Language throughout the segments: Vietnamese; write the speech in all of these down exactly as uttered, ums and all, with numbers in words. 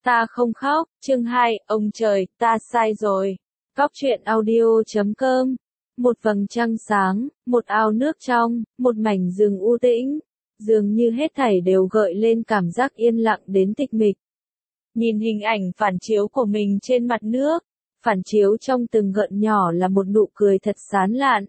Ta không khóc, chương hai, ông trời, ta sai rồi. Cóc truyện audio chấm com. Một vầng trăng sáng, một ao nước trong, một mảnh rừng u tĩnh. Dường như hết thảy đều gợi lên cảm giác yên lặng đến tịch mịch. Nhìn hình ảnh phản chiếu của mình trên mặt nước, phản chiếu trong từng gợn nhỏ là một nụ cười thật sán lạn.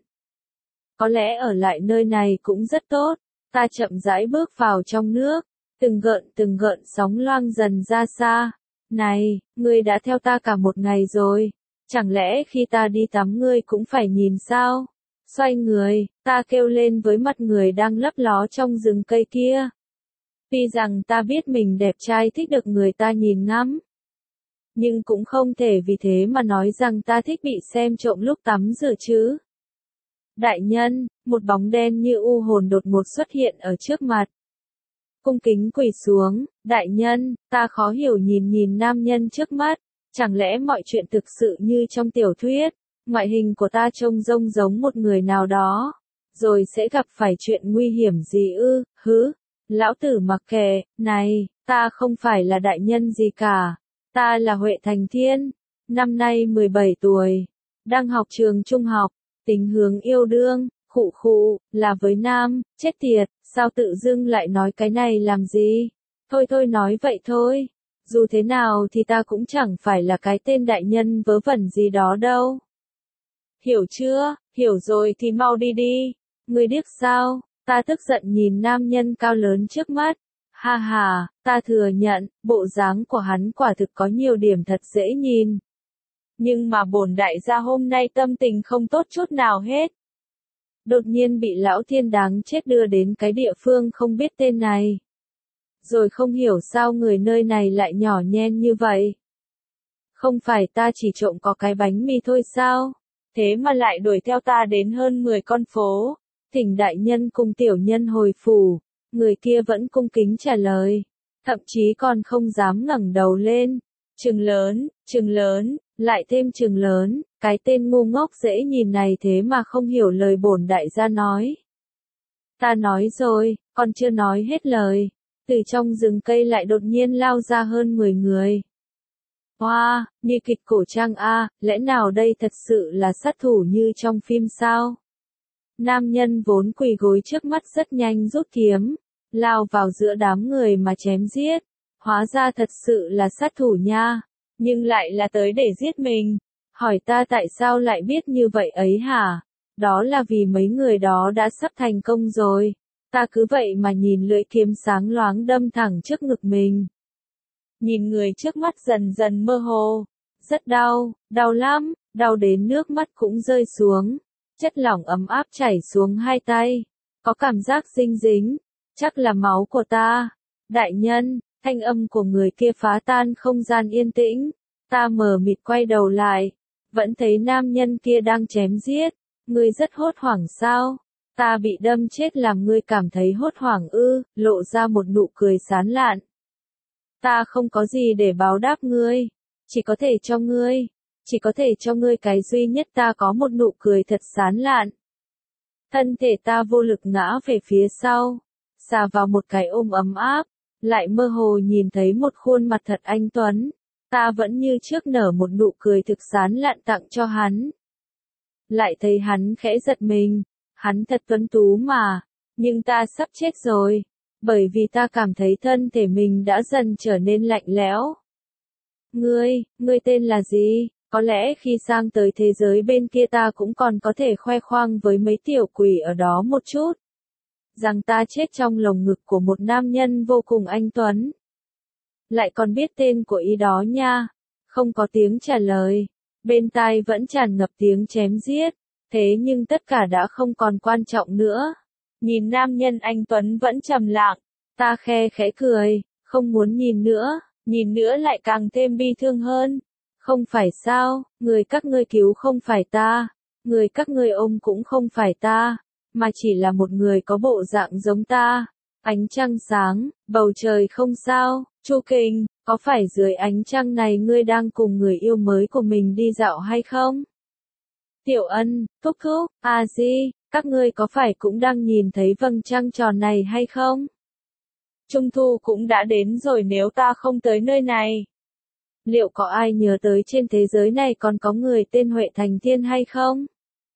Có lẽ ở lại nơi này cũng rất tốt, ta chậm rãi bước vào trong nước. Từng gợn từng gợn sóng loang dần ra xa. Này, ngươi đã theo ta cả một ngày rồi. Chẳng lẽ khi ta đi tắm ngươi cũng phải nhìn sao? Xoay người, ta kêu lên với mặt người đang lấp ló trong rừng cây kia. Tuy rằng ta biết mình đẹp trai thích được người ta nhìn ngắm. Nhưng cũng không thể vì thế mà nói rằng ta thích bị xem trộm lúc tắm rửa chứ. Đại nhân, một bóng đen như u hồn đột ngột xuất hiện ở trước mặt. Cung kính quỳ xuống, đại nhân, ta khó hiểu nhìn nhìn nam nhân trước mắt, chẳng lẽ mọi chuyện thực sự như trong tiểu thuyết, ngoại hình của ta trông rông giống một người nào đó, rồi sẽ gặp phải chuyện nguy hiểm gì ư, hứ, lão tử mặc kệ, này, ta không phải là đại nhân gì cả, ta là Huệ Thành Thiên, năm nay mười bảy tuổi, đang học trường trung học, tính hướng yêu đương. Khụ khụ, là với nam, chết tiệt, sao tự dưng lại nói cái này làm gì? Thôi thôi nói vậy thôi. Dù thế nào thì ta cũng chẳng phải là cái tên đại nhân vớ vẩn gì đó đâu. Hiểu chưa? Hiểu rồi thì mau đi đi. Ngươi điếc sao? Ta tức giận nhìn nam nhân cao lớn trước mắt. Ha ha, ta thừa nhận, bộ dáng của hắn quả thực có nhiều điểm thật dễ nhìn. Nhưng mà bổn đại gia hôm nay tâm tình không tốt chút nào hết. Đột nhiên bị lão thiên đáng chết đưa đến cái địa phương không biết tên này. Rồi không hiểu sao người nơi này lại nhỏ nhen như vậy. Không phải ta chỉ trộm có cái bánh mì thôi sao? Thế mà lại đuổi theo ta đến hơn mười con phố. Thỉnh đại nhân cùng tiểu nhân hồi phủ. Người kia vẫn cung kính trả lời. Thậm chí còn không dám ngẩng đầu lên. Trừng lớn, trừng lớn, lại thêm trừng lớn. Cái tên ngu ngốc dễ nhìn này thế mà không hiểu lời bổn đại gia nói. Ta nói rồi, còn chưa nói hết lời. Từ trong rừng cây lại đột nhiên lao ra hơn mười người. Hoa, wow, như kịch cổ trang a, lẽ nào đây thật sự là sát thủ như trong phim sao? Nam nhân vốn quỳ gối trước mắt rất nhanh rút kiếm, lao vào giữa đám người mà chém giết. Hóa ra thật sự là sát thủ nha, nhưng lại là tới để giết mình. Hỏi ta tại sao lại biết như vậy ấy hả? Đó là vì mấy người đó đã sắp thành công rồi. Ta cứ vậy mà nhìn lưỡi kiếm sáng loáng đâm thẳng trước ngực mình. Nhìn người trước mắt dần dần mơ hồ. Rất đau, đau lắm, đau đến nước mắt cũng rơi xuống. Chất lỏng ấm áp chảy xuống hai tay. Có cảm giác dinh dính. Chắc là máu của ta. Đại nhân, thanh âm của người kia phá tan không gian yên tĩnh. Ta mờ mịt quay đầu lại. Vẫn thấy nam nhân kia đang chém giết. Ngươi rất hốt hoảng sao? Ta bị đâm chết làm ngươi cảm thấy hốt hoảng ư, lộ ra một nụ cười sán lạn. Ta không có gì để báo đáp ngươi. Chỉ có thể cho ngươi. Chỉ có thể cho ngươi cái duy nhất ta có một nụ cười thật sán lạn. Thân thể ta vô lực ngã về phía sau. Xà vào một cái ôm ấm áp. Lại mơ hồ nhìn thấy một khuôn mặt thật anh tuấn. Ta vẫn như trước nở một nụ cười thực sán lạn tặng cho hắn. Lại thấy hắn khẽ giật mình. Hắn thật tuấn tú mà. Nhưng ta sắp chết rồi. Bởi vì ta cảm thấy thân thể mình đã dần trở nên lạnh lẽo. Ngươi, ngươi tên là gì? Có lẽ khi sang tới thế giới bên kia ta cũng còn có thể khoe khoang với mấy tiểu quỷ ở đó một chút. Rằng ta chết trong lồng ngực của một nam nhân vô cùng anh tuấn. Lại còn biết tên của y đó nha. Không có tiếng trả lời. Bên tai vẫn tràn ngập tiếng chém giết. Thế nhưng tất cả đã không còn quan trọng nữa. Nhìn nam nhân anh tuấn vẫn trầm lặng. Ta khe khẽ cười. Không muốn nhìn nữa. Nhìn nữa lại càng thêm bi thương hơn. Không phải sao. Người các ngươi cứu không phải ta. Người các ngươi ôm cũng không phải ta. Mà chỉ là một người có bộ dạng giống ta. Ánh trăng sáng. Bầu trời không sao. Chu Kình, có phải dưới ánh trăng này ngươi đang cùng người yêu mới của mình đi dạo hay không? Tiểu Ân, Thúc Thúc, A Di, các ngươi có phải cũng đang nhìn thấy vầng trăng tròn này hay không? Trung thu cũng đã đến rồi nếu ta không tới nơi này. Liệu có ai nhớ tới trên thế giới này còn có người tên Huệ Thành Thiên hay không?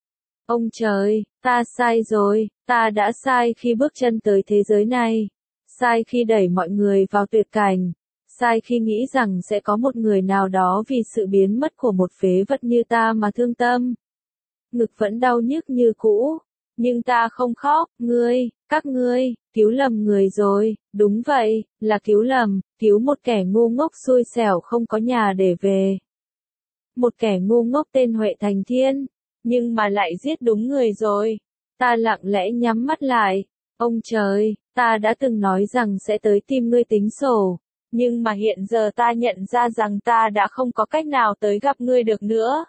Ông trời, ta sai rồi, ta đã sai khi bước chân tới thế giới này. Sai khi đẩy mọi người vào tuyệt cảnh. Sai khi nghĩ rằng sẽ có một người nào đó vì sự biến mất của một phế vật như ta mà thương tâm. Ngực vẫn đau nhức như cũ. Nhưng ta không khóc, ngươi, các ngươi, cứu lầm người rồi, đúng vậy, là cứu lầm, cứu một kẻ ngu ngốc xui xẻo không có nhà để về. Một kẻ ngu ngốc tên Huệ Thành Thiên, nhưng mà lại giết đúng người rồi. Ta lặng lẽ nhắm mắt lại, ông trời, ta đã từng nói rằng sẽ tới tìm ngươi tính sổ, nhưng mà hiện giờ ta nhận ra rằng ta đã không có cách nào tới gặp ngươi được nữa.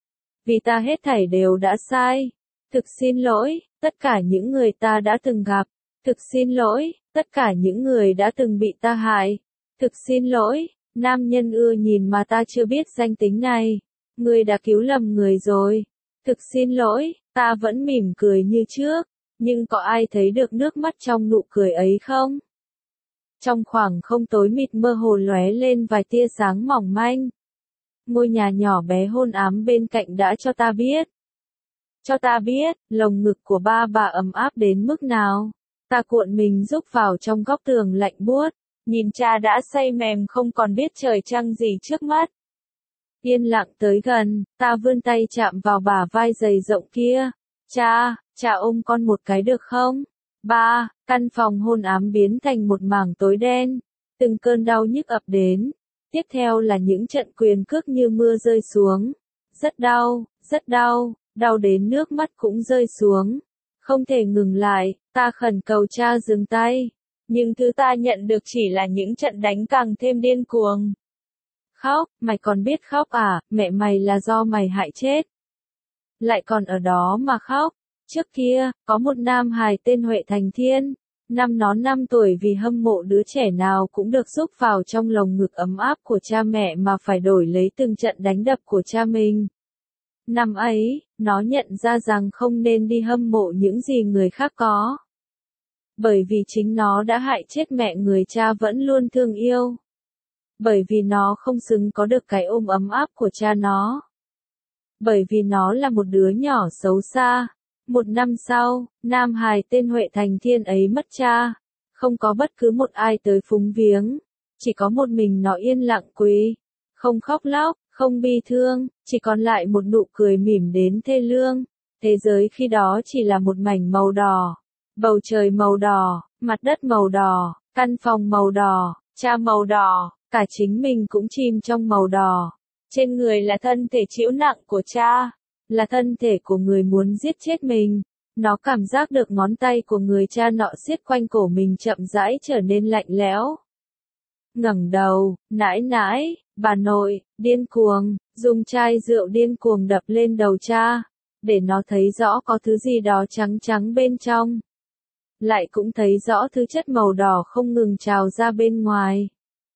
Vì ta hết thảy đều đã sai. Thực xin lỗi, tất cả những người ta đã từng gặp. Thực xin lỗi, tất cả những người đã từng bị ta hại. Thực xin lỗi, nam nhân ưa nhìn mà ta chưa biết danh tính này. Ngươi đã cứu lầm người rồi. Thực xin lỗi, ta vẫn mỉm cười như trước. Nhưng có ai thấy được nước mắt trong nụ cười ấy không? Trong khoảng không tối mịt mơ hồ lóe lên vài tia sáng mỏng manh. Ngôi nhà nhỏ bé hôn ám bên cạnh đã cho ta biết. Cho ta biết, lồng ngực của ba bà ấm áp đến mức nào. Ta cuộn mình rúc vào trong góc tường lạnh buốt, nhìn cha đã say mềm không còn biết trời trăng gì trước mắt. Yên lặng tới gần, ta vươn tay chạm vào bả vai dày rộng kia. Cha, cha ôm con một cái được không? Ba, căn phòng hôn ám biến thành một mảng tối đen. Từng cơn đau nhức ập đến. Tiếp theo là những trận quyền cước như mưa rơi xuống. Rất đau, rất đau. Đau đến nước mắt cũng rơi xuống. Không thể ngừng lại, ta khẩn cầu cha dừng tay. Nhưng thứ ta nhận được chỉ là những trận đánh càng thêm điên cuồng. Khóc, mày còn biết khóc à, mẹ mày là do mày hại chết. Lại còn ở đó mà khóc. Trước kia, có một nam hài tên Huệ Thành Thiên. Năm nó năm tuổi vì hâm mộ đứa trẻ nào cũng được giúp vào trong lồng ngực ấm áp của cha mẹ mà phải đổi lấy từng trận đánh đập của cha mình. Năm ấy, nó nhận ra rằng không nên đi hâm mộ những gì người khác có. Bởi vì chính nó đã hại chết mẹ người cha vẫn luôn thương yêu. Bởi vì nó không xứng có được cái ôm ấm áp của cha nó. Bởi vì nó là một đứa nhỏ xấu xa. Một năm sau, nam hài tên Huệ Thành Thiên ấy mất cha. Không có bất cứ một ai tới phúng viếng. Chỉ có một mình nó yên lặng quỳ. Không khóc lóc, không bi thương, chỉ còn lại một nụ cười mỉm đến thê lương. Thế giới khi đó chỉ là một mảnh màu đỏ. Bầu trời màu đỏ, mặt đất màu đỏ, căn phòng màu đỏ, cha màu đỏ, cả chính mình cũng chìm trong màu đỏ. Trên người là thân thể chịu nặng của cha. Là thân thể của người muốn giết chết mình. Nó cảm giác được ngón tay của người cha nọ siết quanh cổ mình chậm rãi trở nên lạnh lẽo. Ngẩng đầu, nãi nãi, bà nội, điên cuồng, dùng chai rượu điên cuồng đập lên đầu cha, để nó thấy rõ có thứ gì đó trắng trắng bên trong. Lại cũng thấy rõ thứ chất màu đỏ không ngừng trào ra bên ngoài.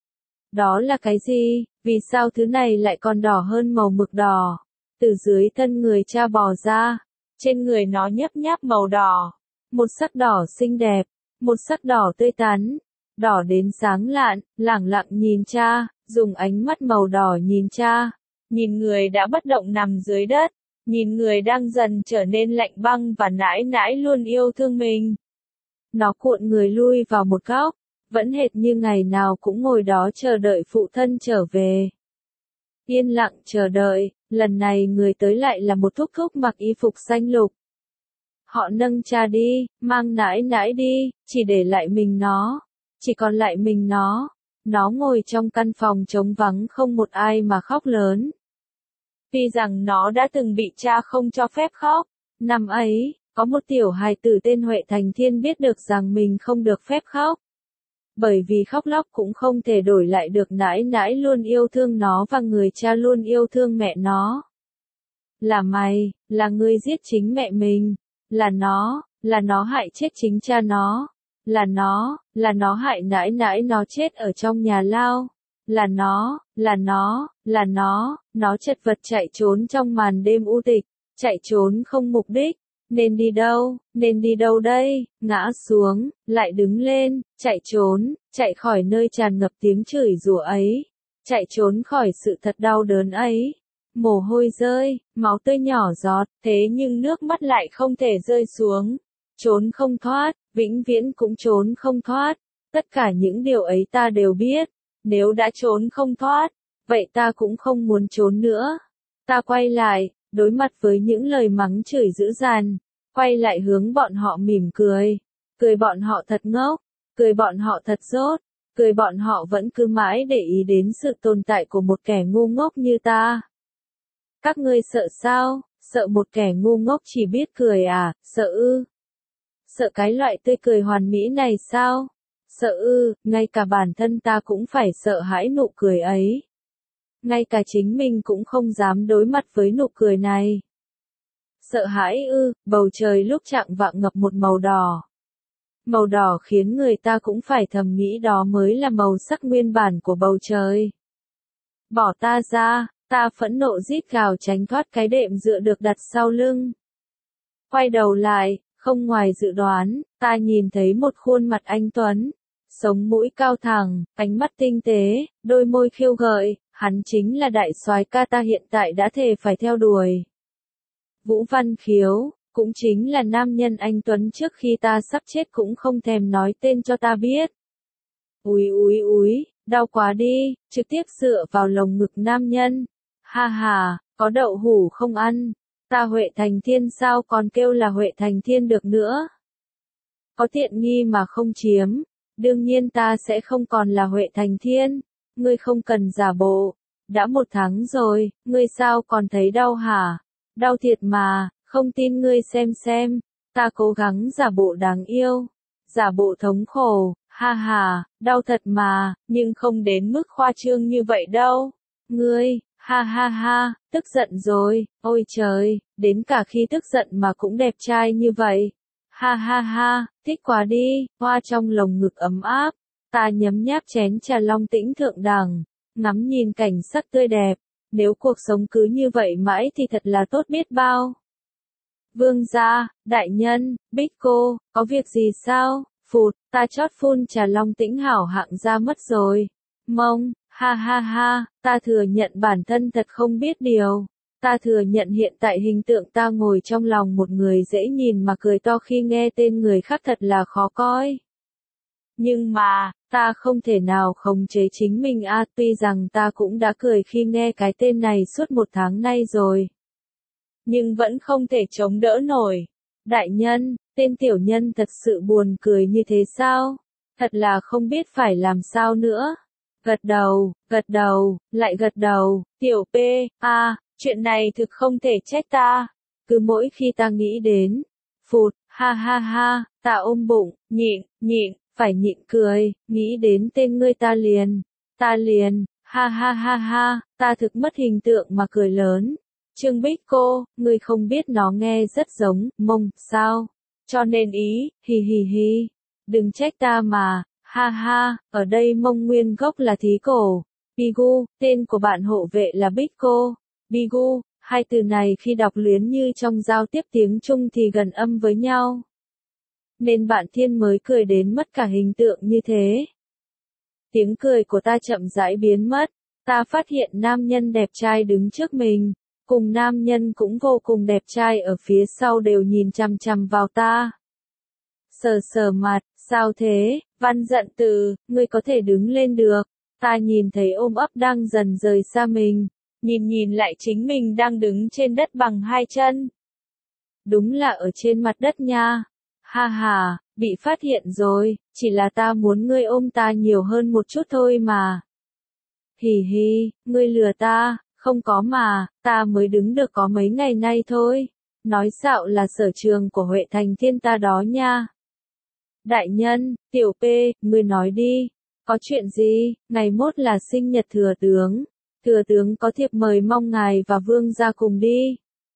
Đó là cái gì? Vì sao thứ này lại còn đỏ hơn màu mực đỏ? Từ dưới thân người cha bò ra, trên người nó nhấp nháp màu đỏ. Một sắc đỏ xinh đẹp, một sắc đỏ tươi tắn, đỏ đến sáng lạn, lẳng lặng nhìn cha, dùng ánh mắt màu đỏ nhìn cha. Nhìn người đã bất động nằm dưới đất, nhìn người đang dần trở nên lạnh băng và nãi nãi luôn yêu thương mình. Nó cuộn người lui vào một góc, vẫn hệt như ngày nào cũng ngồi đó chờ đợi phụ thân trở về. Yên lặng chờ đợi, lần này người tới lại là một thúc thúc mặc y phục xanh lục. Họ nâng cha đi, mang nãi nãi đi, chỉ để lại mình nó. Chỉ còn lại mình nó. Nó ngồi trong căn phòng trống vắng không một ai mà khóc lớn. Vì rằng nó đã từng bị cha không cho phép khóc. Năm ấy, có một tiểu hài tử tên Huệ Thành Thiên biết được rằng mình không được phép khóc. Bởi vì khóc lóc cũng không thể đổi lại được nãi nãi luôn yêu thương nó và người cha luôn yêu thương mẹ nó. Là mày, là ngươi giết chính mẹ mình. Là nó, là nó hại chết chính cha nó. Là nó, là nó hại nãi nãi nó chết ở trong nhà lao. Là nó, là nó, là nó, nó chật vật chạy trốn trong màn đêm u tịch, chạy trốn không mục đích. Nên đi đâu, nên đi đâu đây, ngã xuống, lại đứng lên, chạy trốn, chạy khỏi nơi tràn ngập tiếng chửi rủa ấy. chạy trốn khỏi sự thật đau đớn ấy. Mồ hôi rơi, máu tươi nhỏ giọt, thế nhưng nước mắt lại không thể rơi xuống. Trốn không thoát, vĩnh viễn cũng trốn không thoát. Tất cả những điều ấy ta đều biết. Nếu đã trốn không thoát, vậy ta cũng không muốn trốn nữa. Ta quay lại, đối mặt với những lời mắng chửi dữ dằn, quay lại hướng bọn họ mỉm cười. Cười bọn họ thật ngốc, cười bọn họ thật dốt, cười bọn họ vẫn cứ mãi để ý đến sự tồn tại của một kẻ ngu ngốc như ta. Các ngươi sợ sao? Sợ một kẻ ngu ngốc chỉ biết cười à? Sợ ư? Sợ cái loại tươi cười hoàn mỹ này sao? Sợ ư? Ngay cả bản thân ta cũng phải sợ hãi nụ cười ấy. Ngay cả chính mình cũng không dám đối mặt với nụ cười này. Sợ hãi ư? Bầu trời lúc chạng vạng ngập một màu đỏ. Màu đỏ khiến người ta cũng phải thầm nghĩ đó mới là màu sắc nguyên bản của bầu trời. Bỏ ta ra, ta phẫn nộ rít gào tránh thoát cái đệm dựa được đặt sau lưng. Quay đầu lại, không ngoài dự đoán, ta nhìn thấy một khuôn mặt anh tuấn, sống mũi cao thẳng, ánh mắt tinh tế, đôi môi khiêu gợi, hắn chính là đại soái ca ta hiện tại đã thề phải theo đuổi. Vũ Văn Khiếu, cũng chính là nam nhân anh tuấn trước khi ta sắp chết cũng không thèm nói tên cho ta biết. Úi úi úi, đau quá đi, trực tiếp dựa vào lồng ngực nam nhân. Ha ha, có đậu hủ không ăn, ta Huệ Thành Thiên sao còn kêu là Huệ Thành Thiên được nữa. Có tiện nghi mà không chiếm, đương nhiên ta sẽ không còn là Huệ Thành Thiên, ngươi không cần giả bộ, đã một tháng rồi, ngươi sao còn thấy đau hả? Đau thiệt mà, không tin ngươi xem xem, ta cố gắng giả bộ đáng yêu, giả bộ thống khổ, ha ha, đau thật mà, nhưng không đến mức khoa trương như vậy đâu. Ngươi, ha ha ha, tức giận rồi, ôi trời, đến cả khi tức giận mà cũng đẹp trai như vậy. Ha ha ha, thích quá đi, hoa trong lồng ngực ấm áp, ta nhấm nháp chén trà long tĩnh thượng đẳng, ngắm nhìn cảnh sắc tươi đẹp, nếu cuộc sống cứ như vậy mãi thì thật là tốt biết bao. Vương gia, đại nhân, Bích cô, có việc gì sao? Phụt, ta chót phun trà long tĩnh hảo hạng ra mất rồi. Mông, ha ha ha, ta thừa nhận bản thân thật không biết điều. Ta thừa nhận hiện tại hình tượng ta ngồi trong lòng một người dễ nhìn mà cười to khi nghe tên người khác thật là khó coi. Nhưng mà, ta không thể nào khống chế chính mình a, tuy rằng ta cũng đã cười khi nghe cái tên này suốt một tháng nay rồi. Nhưng vẫn không thể chống đỡ nổi. Đại nhân, tên tiểu nhân thật sự buồn cười như thế sao? Thật là không biết phải làm sao nữa. Gật đầu, gật đầu, lại gật đầu, tiểu P, a, chuyện này thực không thể trách ta. Cứ mỗi khi ta nghĩ đến, phụt, ha ha ha, ta ôm bụng, nhịn, nhịn, phải nhịn cười, nghĩ đến tên ngươi ta liền, ta liền, ha ha ha ha, ta thực mất hình tượng mà cười lớn. Trương Bích cô, ngươi không biết nó nghe rất giống, mông, sao? Cho nên ý, hì hì hì, đừng trách ta mà, ha ha, ở đây mông nguyên gốc là thí cổ. Bigu, tên của bạn hộ vệ là Bích cô. Bigu, hai từ này khi đọc luyến như trong giao tiếp tiếng Trung thì gần âm với nhau. Nên bạn Thiên mới cười đến mất cả hình tượng như thế. Tiếng cười của ta chậm rãi biến mất, ta phát hiện nam nhân đẹp trai đứng trước mình. Cùng nam nhân cũng vô cùng đẹp trai ở phía sau đều nhìn chằm chằm vào ta. Sờ sờ mặt, sao thế, Văn Giận Từ, ngươi có thể đứng lên được. Ta nhìn thấy ôm ấp đang dần rời xa mình, nhìn nhìn lại chính mình đang đứng trên đất bằng hai chân. Đúng là ở trên mặt đất nha. Ha ha, bị phát hiện rồi, chỉ là ta muốn ngươi ôm ta nhiều hơn một chút thôi mà. Hì hì, ngươi lừa ta. Không có mà, ta mới đứng được có mấy ngày nay thôi. Nói xạo là sở trường của Huệ Thành Thiên ta đó nha. Đại nhân, tiểu P, ngươi nói đi. Có chuyện gì? Ngày mốt là sinh nhật thừa tướng. Thừa tướng có thiệp mời mong ngài và vương gia cùng đi.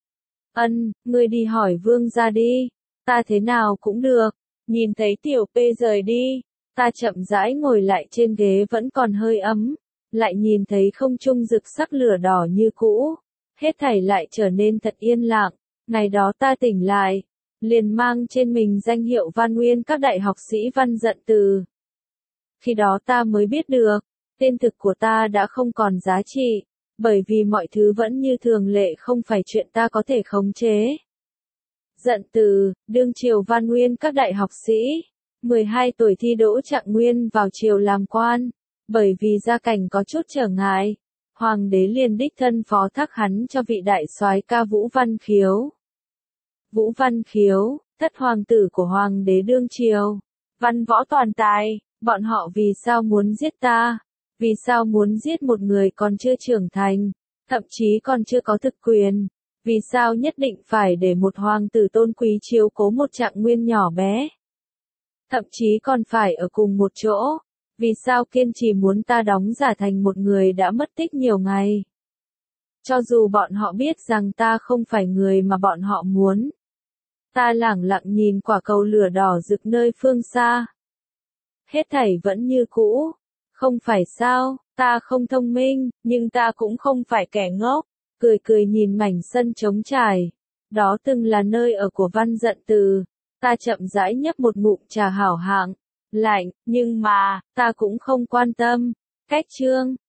Ân, ngươi đi hỏi vương gia đi. Ta thế nào cũng được. Nhìn thấy tiểu P rời đi. Ta chậm rãi ngồi lại trên ghế vẫn còn hơi ấm. Lại nhìn thấy không trung rực sắc lửa đỏ như cũ, hết thảy lại trở nên thật yên lặng. Ngày đó ta tỉnh lại, liền mang trên mình danh hiệu Văn Nguyên các đại học sĩ Văn Giận Từ. Khi đó ta mới biết được, Tên thực của ta đã không còn giá trị, bởi vì mọi thứ vẫn như thường lệ không phải chuyện ta có thể khống chế. Giận từ, đương triều Văn Nguyên các đại học sĩ, mười hai tuổi thi đỗ trạng nguyên vào triều làm quan, bởi vì gia cảnh có chút trở ngại, hoàng đế liền đích thân phó thác hắn cho vị đại soái ca Vũ Văn Khiếu. Vũ Văn Khiếu, thất hoàng tử của hoàng đế đương triều, văn võ toàn tài, bọn họ vì sao muốn giết ta? Vì sao muốn giết một người còn chưa trưởng thành, thậm chí còn chưa có thực quyền? Vì sao nhất định phải để một hoàng tử tôn quý chiếu cố một trạng nguyên nhỏ bé? Thậm chí còn phải ở cùng một chỗ. Vì sao kiên trì muốn ta đóng giả thành một người đã mất tích nhiều ngày? Cho dù bọn họ biết rằng ta không phải người mà bọn họ muốn. Ta lẳng lặng nhìn quả cầu lửa đỏ rực nơi phương xa. Hết thảy vẫn như cũ. Không phải sao, ta không thông minh, nhưng ta cũng không phải kẻ ngốc. Cười cười nhìn mảnh sân trống trải. Đó từng là nơi ở của Văn Giận Từ. Ta chậm rãi nhấp một ngụm trà hảo hạng. Lạnh, nhưng mà, ta cũng không quan tâm. Cách chương